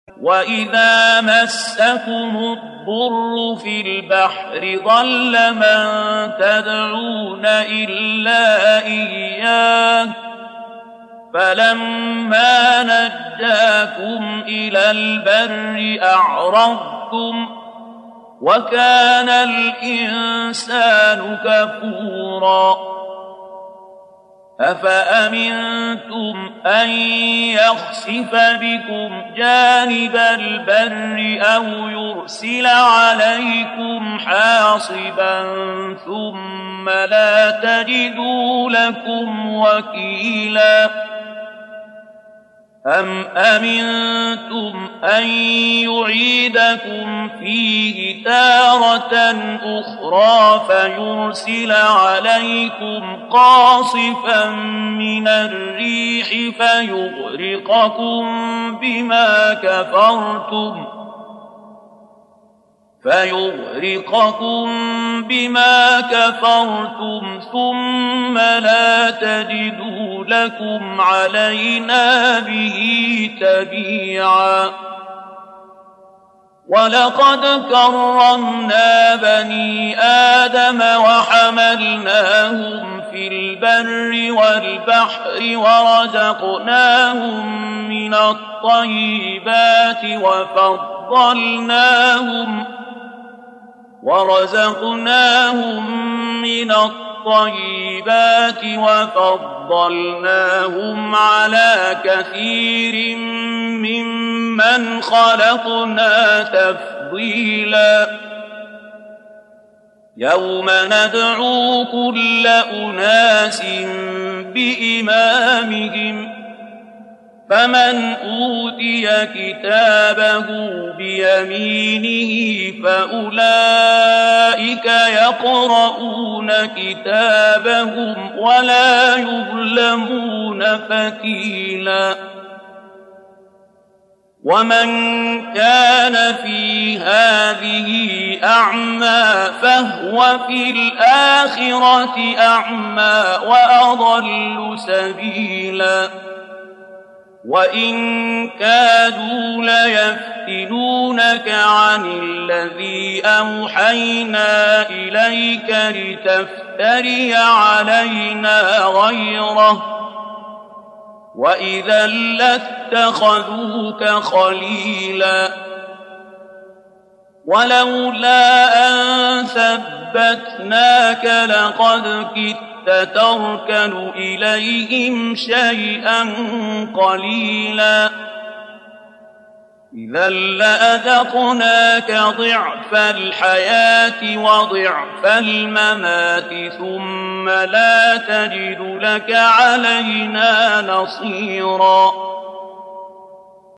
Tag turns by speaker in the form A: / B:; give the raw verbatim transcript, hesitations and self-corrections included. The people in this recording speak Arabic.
A: وَإِذَا مَسَّكُمُ الضُّرُّ فِي الْبَحْرِ ضَلَّ مَن تَدْعُونَ إِلَّا إِيَّاهُ فَلَمَّا نَجَّاكُمْ إِلَى الْبَرِّ أَعْرَضْتُمْ وَكَانَ الْإِنسَانُ كَفُورًا أَفَأَمِنْتُمْ أَنْ يَخْسِفَ بِكُمْ جَانِبَ الْبَرِّ أَوْ يُرْسِلَ عَلَيْكُمْ حَاصِبًا ثُمَّ لَا تَجِدُوا لَكُمْ وَكِيلًا أَمْ أَمِنْتُمْ أَنْ يُعِيدَكُمْ فِيهِ تَارَةً أُخْرَى فَيُرْسِلَ عَلَيْكُمْ قَاصِفًا مِنَ الرِّيحِ فَيُغْرِقَكُم بِمَا كَفَرْتُمْ فَيُغْرِقَكُم بِمَا كَفَرْتُمْ ثُمَّ لَا تَجِدُوا لَكُمْ عَلَيْنَا بِهِ تَبِيعًا وَلَقَدْ كَرَّمْنَا بَنِي آدَمَ وَحَمَلْنَاهُمْ فِي الْبَرِّ وَالْبَحْرِ وَرَزَقْنَاهُم مِّنَ الطَّيِّبَاتِ وَفَضَّلْنَاهُمْ وَرَزَقْنَاهُم مِّنَ الطَّيِّبَاتِ وَفَضَّلْنَاهُمْ عَلَىٰ كَثِيرٍ مِّمَّنْ خَلَقْنَا تَفْضِيلًا يَوْمَ نَدْعُو كُلَّ أُنَاسٍ بِإِمَامِهِمْ فَمَنْ أُوتِيَ كِتَابَهُ بِيَمِينِهِ فَأُولَٰئِكَ يَقْرَءُونَ كِتَابَهُمْ وَلَا يُظْلَمُونَ فَتِيلًا وَمَنْ كَانَ فِي هَٰذِهِ أَعْمَىٰ فَهُوَ فِي الْآخِرَةِ أَعْمَىٰ وَأَضَلُّ سَبِيلًا وَإِن كَادُوا لَيَفْتِنُونَكَ عَنِ الَّذِي أَوْحَيْنَا إِلَيْكَ لِتَفْتَرِيَ عَلَيْنَا غَيْرَهُ وَإِذًا لَّاتَّخَذُوكَ خَلِيلًا وَلَوْلَا أَن ثَبَّتْنَاكَ لَقَدْ كِدتَّ تَرْكَنُ إِلَيْهِمْ شَيْئًا قَلِيلًا إِذًا لَّأَذَقْنَاكَ ضِعْفَ الْحَيَاةِ وَضِعْفَ الْمَمَاتِ ثُمَّ لَا تَجِدُ لَكَ عَلَيْنَا نَصِيرًا